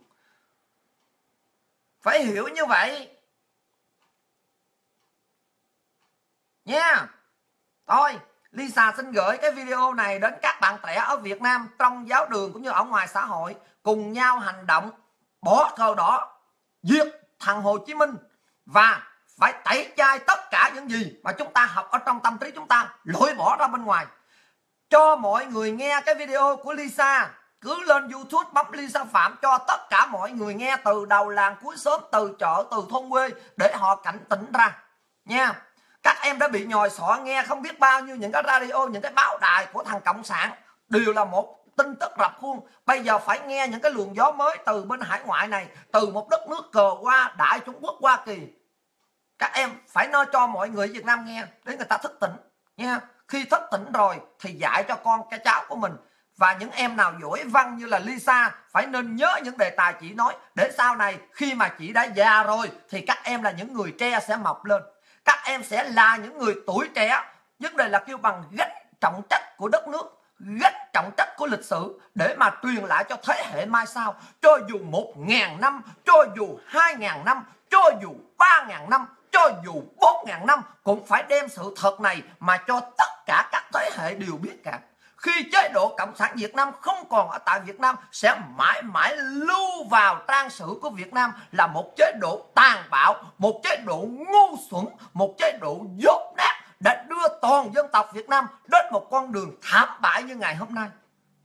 Phải hiểu như vậy nha. Thôi Lisa xin gửi cái video này đến các bạn trẻ ở Việt Nam, trong giáo đường cũng như ở ngoài xã hội, cùng nhau hành động bỏ cờ đỏ, giết thằng Hồ Chí Minh, và phải tẩy chay tất cả những gì mà chúng ta học ở trong tâm trí chúng ta, lôi bỏ ra bên ngoài. Cho mọi người nghe cái video của Lisa, cứ lên YouTube bấm Lisa Phạm cho tất cả mọi người nghe, từ đầu làng cuối xóm, từ chợ, từ thôn quê, để họ cảnh tỉnh ra nha. Các em đã bị nhồi sọ nghe không biết bao nhiêu những cái radio, những cái báo đài của thằng Cộng sản, đều là một tin tức rập khuôn. Bây giờ phải nghe những cái luồng gió mới từ bên hải ngoại này, từ một đất nước cờ hoa Đại Trung Quốc Hoa Kỳ. Các em phải nói cho mọi người Việt Nam nghe để người ta thức tỉnh nha. Khi thức tỉnh rồi thì dạy cho con cái cháu của mình. Và những em nào giỏi văn như là Lisa phải nên nhớ những đề tài chị nói, để sau này khi mà chị đã già rồi thì các em là những người trẻ sẽ mọc lên. Các em sẽ là những người tuổi trẻ, vấn đề là kêu bằng gánh trọng trách của đất nước, gánh trọng trách của lịch sử, để mà truyền lại cho thế hệ mai sau. Cho dù 1.000 năm, cho dù 2.000 năm, cho dù 3.000 năm, cho dù 4.000 năm, cũng phải đem sự thật này mà cho tất cả các thế hệ đều biết cả. Khi chế độ Cộng sản Việt Nam không còn ở tại Việt Nam, sẽ mãi mãi lưu vào trang sử của Việt Nam là một chế độ tàn bạo, một chế độ ngu xuẩn, một chế độ dốt nát, đã đưa toàn dân tộc Việt Nam đến một con đường thảm bại như ngày hôm nay.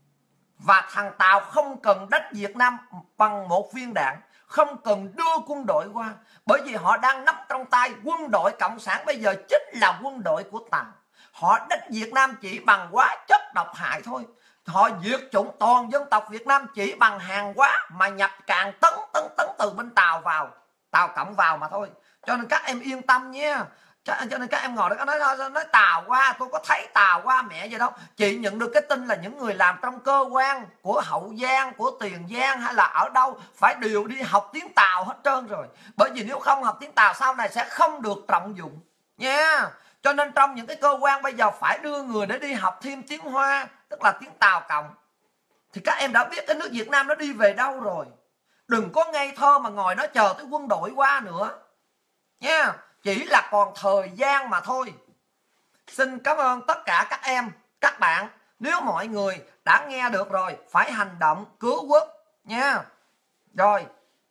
Và thằng Tàu không cần đánh Việt Nam bằng một viên đạn, không cần đưa quân đội qua, bởi vì họ đang nắm trong tay quân đội Cộng sản bây giờ chính là quân đội của Tàu. Họ đánh Việt Nam chỉ bằng hóa chất độc hại thôi. Họ diệt chủng toàn dân tộc Việt Nam chỉ bằng hàng hóa mà nhập càng tấn từ bên Tàu vào, Tàu Cộng vào mà thôi. Cho nên các em yên tâm nha. Cho nên các em ngồi đó nói Tàu qua, tôi có thấy Tàu qua mẹ gì đâu. Chị nhận được cái tin là những người làm trong cơ quan của Hậu Giang, của Tiền Giang hay là ở đâu phải đều đi học tiếng Tàu hết trơn rồi. Bởi vì nếu không học tiếng Tàu sau này sẽ không được trọng dụng nha. Cho nên trong những cái cơ quan bây giờ phải đưa người để đi học thêm tiếng Hoa, tức là tiếng Tàu Cộng. Thì các em đã biết cái nước Việt Nam nó đi về đâu rồi. Đừng có ngây thơ mà ngồi đó chờ tới quân đội qua nữa nha. Chỉ là còn thời gian mà thôi. Xin cảm ơn tất cả các em, các bạn. Nếu mọi người đã nghe được rồi, phải hành động cứu quốc nha. Rồi,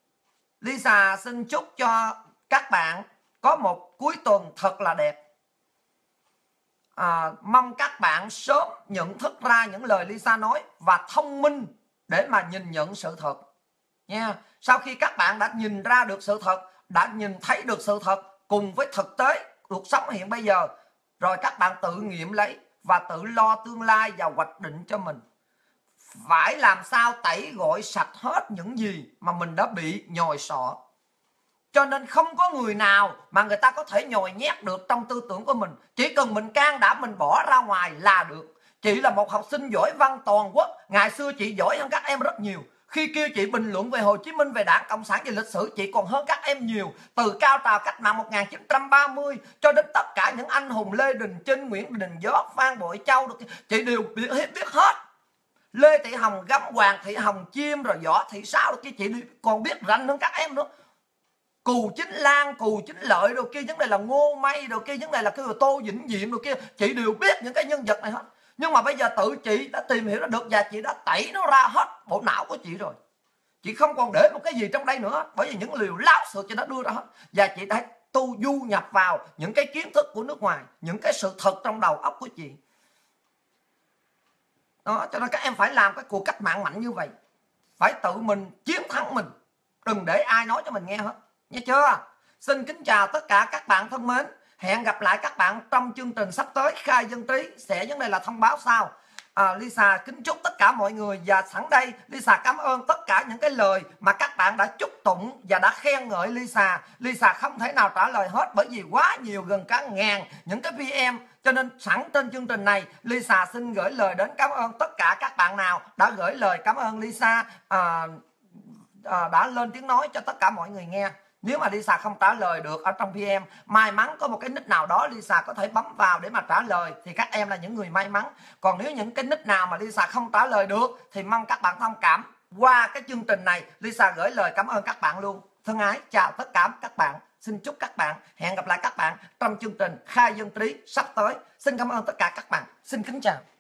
Lisa xin chúc cho các bạn có một cuối tuần thật là đẹp. Mong các bạn sớm nhận thức ra những lời Lisa nói và thông minh để mà nhìn nhận sự thật nha. Sau khi các bạn đã nhìn ra được sự thật, đã nhìn thấy được sự thật cùng với thực tế cuộc sống hiện bây giờ, rồi các bạn tự nghiệm lấy và tự lo tương lai và hoạch định cho mình. Phải làm sao tẩy gội sạch hết những gì mà mình đã bị nhồi sọ. Cho nên không có người nào mà người ta có thể nhồi nhét được trong tư tưởng của mình. Chỉ cần mình can đảm mình bỏ ra ngoài là được. Chị là một học sinh giỏi văn toàn quốc. Ngày xưa chị giỏi hơn các em rất nhiều. Khi kêu chị bình luận về Hồ Chí Minh, về Đảng Cộng sản, về lịch sử, chị còn hơn các em nhiều. Từ cao trào cách mạng 1930 cho đến tất cả những anh hùng Lê Đình Chinh, Nguyễn Đình Giót, Phan Bội Châu, chị đều biết hết. Lê Thị Hồng Gấm, Hoàng Thị Hồng Chiêm, rồi Võ Thị Sáu, chị còn biết rành hơn các em nữa. Cù Chính Lan, Cù Chính Lợi đồ kia, vấn đề là Ngô Mây đồ kia, vấn đề là cái Tô Vĩnh Diệm đồ kia, chị đều biết những cái nhân vật này hết. Nhưng mà bây giờ tự chị đã tìm hiểu ra được và chị đã tẩy nó ra hết bộ não của chị rồi. Chị không còn để một cái gì trong đây nữa, bởi vì những liều láo sự chị đã đưa ra hết. Và chị đã du nhập vào những cái kiến thức của nước ngoài, những cái sự thật trong đầu óc của chị. Đó, cho nên các em phải làm cái cuộc cách mạng mạnh như vậy. Phải tự mình chiến thắng mình, đừng để ai nói cho mình nghe hết. Nghe chưa? Xin kính chào tất cả các bạn thân mến. Hẹn gặp lại các bạn trong chương trình sắp tới Khai Dân Trí. Sẽ vấn đề là thông báo sau. Lisa kính chúc tất cả mọi người, và sẵn đây Lisa cảm ơn tất cả những cái lời mà các bạn đã chúc tụng và đã khen ngợi Lisa. Lisa không thể nào trả lời hết bởi vì quá nhiều, gần cả ngàn những cái PM, cho nên sẵn trên chương trình này Lisa xin gửi lời đến cảm ơn tất cả các bạn nào đã gửi lời cảm ơn Lisa, đã lên tiếng nói cho tất cả mọi người nghe. Nếu mà Lisa không trả lời được ở trong PM, may mắn có một cái nick nào đó Lisa có thể bấm vào để mà trả lời, thì các em là những người may mắn. Còn nếu những cái nick nào mà Lisa không trả lời được thì mong các bạn thông cảm. Qua cái chương trình này Lisa gửi lời cảm ơn các bạn luôn. Thân ái chào tất cả các bạn. Xin chúc các bạn, hẹn gặp lại các bạn trong chương trình Khai Dân Trí sắp tới. Xin cảm ơn tất cả các bạn. Xin kính chào.